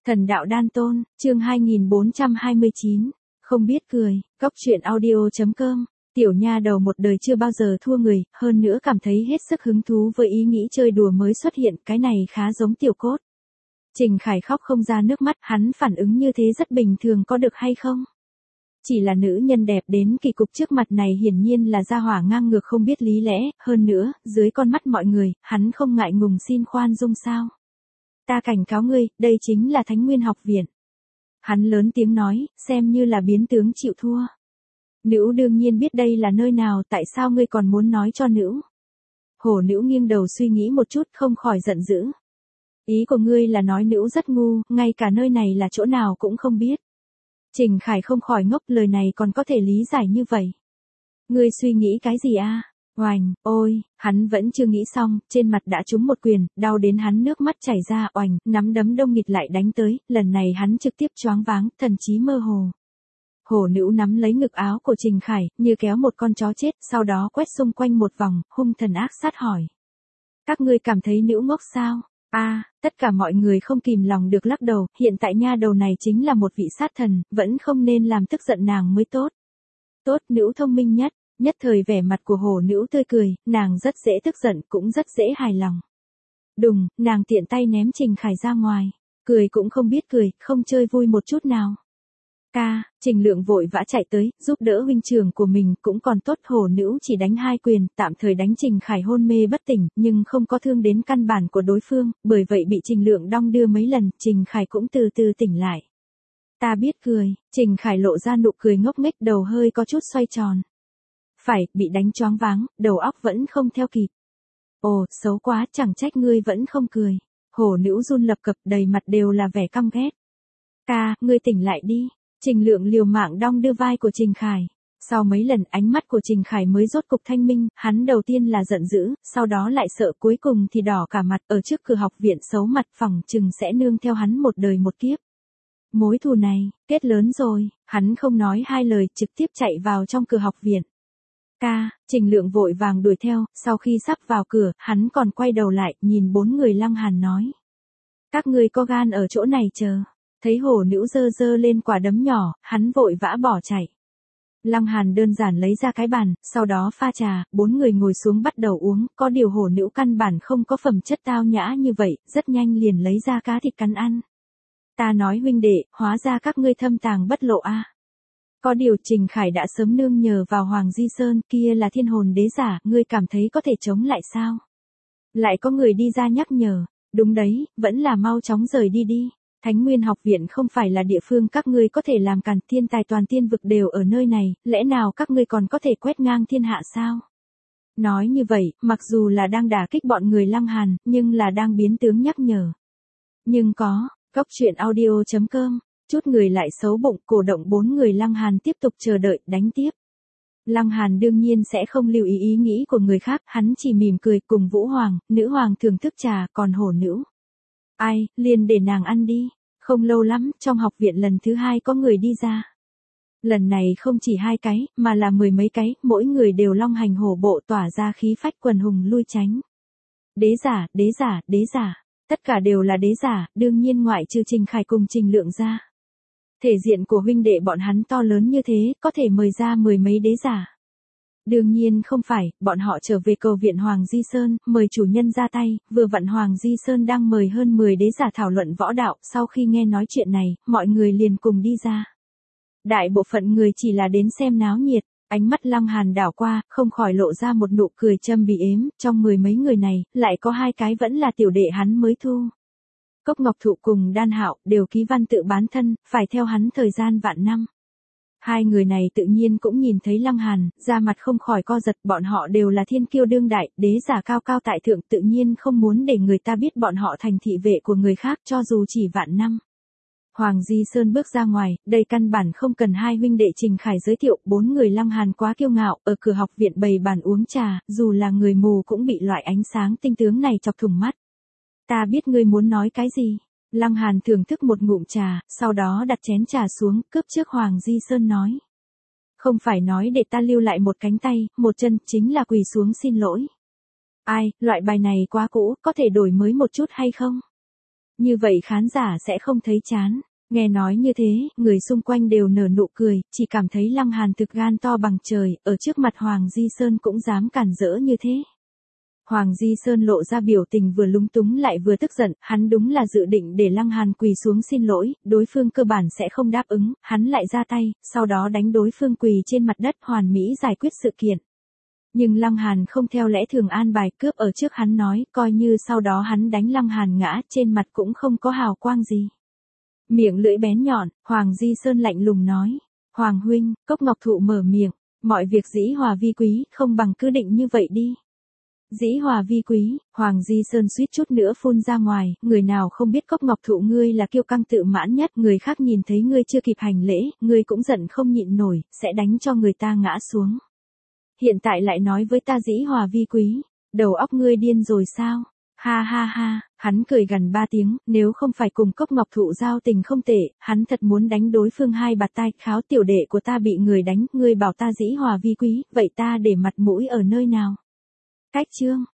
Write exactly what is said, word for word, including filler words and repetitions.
Thần đạo đan tôn, chương hai nghìn bốn trăm hai mươi chín. Không biết cười, cóc truyện audio chấm com. Tiểu nha đầu một đời chưa bao giờ thua người, hơn nữa cảm thấy hết sức hứng thú với ý nghĩ chơi đùa mới xuất hiện, cái này khá giống Tiểu Cốt. Trình Khải khóc không ra nước mắt, hắn phản ứng như thế rất bình thường, có được hay không? Chỉ là nữ nhân đẹp đến kỳ cục trước mặt này hiển nhiên là gia hỏa ngang ngược không biết lý lẽ, hơn nữa, dưới con mắt mọi người, hắn không ngại ngùng xin khoan dung sao. Ta cảnh cáo ngươi, đây chính là Thánh Nguyên học viện. Hắn lớn tiếng nói, xem như là biến tướng chịu thua. Nữ đương nhiên biết đây là nơi nào, tại sao ngươi còn muốn nói cho nữ? Hổ nữ nghiêng đầu suy nghĩ một chút, không khỏi giận dữ. Ý của ngươi là nói nữ rất ngu, ngay cả nơi này là chỗ nào cũng không biết. Trình Khải không khỏi ngốc, lời này còn có thể lý giải như vậy. Ngươi suy nghĩ cái gì a? Oành, ôi, hắn vẫn chưa nghĩ xong, trên mặt đã trúng một quyền, đau đến hắn nước mắt chảy ra, oành, nắm đấm đông nghịt lại đánh tới, lần này hắn trực tiếp choáng váng, thần trí mơ hồ. Hổ nữ nắm lấy ngực áo của Trình Khải, như kéo một con chó chết, sau đó quét xung quanh một vòng, hung thần ác sát hỏi. Các ngươi cảm thấy nữ ngốc sao? A, à, tất cả mọi người không kìm lòng được lắc đầu, hiện tại nha đầu này chính là một vị sát thần, vẫn không nên làm tức giận nàng mới tốt. Tốt, nữ thông minh nhất. Nhất thời vẻ mặt của hổ nữ tươi cười, nàng rất dễ tức giận, cũng rất dễ hài lòng. Đùng, nàng tiện tay ném Trình Khải ra ngoài. Cười cũng không biết cười, không chơi vui một chút nào. Ca, Trình Lượng vội vã chạy tới, giúp đỡ huynh trưởng của mình, cũng còn tốt, hổ nữ chỉ đánh hai quyền, tạm thời đánh Trình Khải hôn mê bất tỉnh, nhưng không có thương đến căn bản của đối phương, bởi vậy bị Trình Lượng đong đưa mấy lần, Trình Khải cũng từ từ tỉnh lại. Ta biết cười, Trình Khải lộ ra nụ cười ngốc nghếch, đầu hơi có chút xoay tròn. Phải, bị đánh choáng váng, đầu óc vẫn không theo kịp. Ồ, xấu quá, chẳng trách ngươi vẫn không cười. Hổ nữ run lập cập, đầy mặt đều là vẻ căm ghét. Ca, ngươi tỉnh lại đi. Trình Lượng liều mạng đong đưa vai của Trình Khải. Sau mấy lần ánh mắt của Trình Khải mới rốt cục thanh minh, hắn đầu tiên là giận dữ, sau đó lại sợ, cuối cùng thì đỏ cả mặt, ở trước cửa học viện xấu mặt, phỏng chừng sẽ nương theo hắn một đời một kiếp. Mối thù này, kết lớn rồi, hắn không nói hai lời, trực tiếp chạy vào trong cửa học viện. Ca, Trình Lượng vội vàng đuổi theo, sau khi sắp vào cửa, hắn còn quay đầu lại, nhìn bốn người Lăng Hàn nói. Các ngươi có gan ở chỗ này chờ. Thấy hổ nữ dơ dơ lên quả đấm nhỏ, hắn vội vã bỏ chạy. Lăng Hàn đơn giản lấy ra cái bàn, sau đó pha trà, bốn người ngồi xuống bắt đầu uống, có điều hổ nữ căn bản không có phẩm chất tao nhã như vậy, rất nhanh liền lấy ra cá thịt cắn ăn. Ta nói huynh đệ, hóa ra các ngươi thâm tàng bất lộ a. À. Có điều Trình Khải đã sớm nương nhờ vào Hoàng Di Sơn, kia là thiên hồn đế giả, ngươi cảm thấy có thể chống lại sao? Lại có người đi ra nhắc nhở, đúng đấy, vẫn là mau chóng rời đi đi. Thánh Nguyên học viện không phải là địa phương các ngươi có thể làm càn, thiên tài toàn tiên vực đều ở nơi này, lẽ nào các ngươi còn có thể quét ngang thiên hạ sao? Nói như vậy, mặc dù là đang đả kích bọn người Lăng Hàn, nhưng là đang biến tướng nhắc nhở. Nhưng có, cóc truyện audio chấm com. Chút người lại xấu bụng, cổ động bốn người Lăng Hàn tiếp tục chờ đợi, đánh tiếp. Lăng Hàn đương nhiên sẽ không lưu ý ý nghĩ của người khác, hắn chỉ mỉm cười cùng Vũ Hoàng, nữ hoàng thưởng thức trà, còn hổ nữ. Ai, liền để nàng ăn đi. Không lâu lắm, trong học viện lần thứ hai có người đi ra. Lần này không chỉ hai cái, mà là mười mấy cái, mỗi người đều long hành hổ bộ tỏa ra khí phách quần hùng lui tránh. Đế giả, đế giả, đế giả. Tất cả đều là đế giả, đương nhiên ngoại trừ Trình Khải cùng Trình Lượng ra. Thể diện của huynh đệ bọn hắn to lớn như thế, có thể mời ra mười mấy đế giả. Đương nhiên không phải, bọn họ trở về cầu viện Hoàng Di Sơn, mời chủ nhân ra tay, vừa vặn Hoàng Di Sơn đang mời hơn mười đế giả thảo luận võ đạo, sau khi nghe nói chuyện này, mọi người liền cùng đi ra. Đại bộ phận người chỉ là đến xem náo nhiệt, ánh mắt Lăng Hàn đảo qua, không khỏi lộ ra một nụ cười châm biếm ếm, trong mười mấy người này, lại có hai cái vẫn là tiểu đệ hắn mới thu. Cốc Ngọc Thụ cùng Đan Hạo đều ký văn tự bán thân, phải theo hắn thời gian vạn năm. Hai người này tự nhiên cũng nhìn thấy Lăng Hàn, da mặt không khỏi co giật, bọn họ đều là thiên kiêu đương đại, đế giả cao cao tại thượng, tự nhiên không muốn để người ta biết bọn họ thành thị vệ của người khác cho dù chỉ vạn năm. Hoàng Di Sơn bước ra ngoài, đây căn bản không cần hai huynh đệ Trình Khải giới thiệu, bốn người Lăng Hàn quá kiêu ngạo, ở cửa học viện bày bàn uống trà, dù là người mù cũng bị loại ánh sáng tinh tướng này chọc thủng mắt. Ta biết ngươi muốn nói cái gì. Lăng Hàn thưởng thức một ngụm trà, sau đó đặt chén trà xuống, cướp trước Hoàng Di Sơn nói. Không phải nói để ta lưu lại một cánh tay, một chân, chính là quỳ xuống xin lỗi. Ai, loại bài này quá cũ, có thể đổi mới một chút hay không? Như vậy khán giả sẽ không thấy chán. Nghe nói như thế, người xung quanh đều nở nụ cười, chỉ cảm thấy Lăng Hàn thực gan to bằng trời, ở trước mặt Hoàng Di Sơn cũng dám cản rỡ như thế. Hoàng Di Sơn lộ ra biểu tình vừa lúng túng lại vừa tức giận, hắn đúng là dự định để Lăng Hàn quỳ xuống xin lỗi, đối phương cơ bản sẽ không đáp ứng, hắn lại ra tay, sau đó đánh đối phương quỳ trên mặt đất hoàn mỹ giải quyết sự kiện. Nhưng Lăng Hàn không theo lẽ thường an bài, cướp ở trước hắn nói, coi như sau đó hắn đánh Lăng Hàn ngã, trên mặt cũng không có hào quang gì. Miệng lưỡi bén nhọn, Hoàng Di Sơn lạnh lùng nói, Hoàng huynh, Cốc Ngọc Thụ mở miệng, mọi việc dĩ hòa vi quý, không bằng cứ định như vậy đi. Dĩ hòa vi quý, Hoàng Di Sơn suýt chút nữa phun ra ngoài, người nào không biết Cốc Ngọc Thụ ngươi là kiêu căng tự mãn nhất, người khác nhìn thấy ngươi chưa kịp hành lễ, ngươi cũng giận không nhịn nổi, sẽ đánh cho người ta ngã xuống. Hiện tại lại nói với ta dĩ hòa vi quý, đầu óc ngươi điên rồi sao? Ha ha ha, hắn cười gần ba tiếng, nếu không phải cùng Cốc Ngọc Thụ giao tình không tệ, hắn thật muốn đánh đối phương hai bạt tai, kháo tiểu đệ của ta bị người đánh, ngươi bảo ta dĩ hòa vi quý, vậy ta để mặt mũi ở nơi nào? Cách chương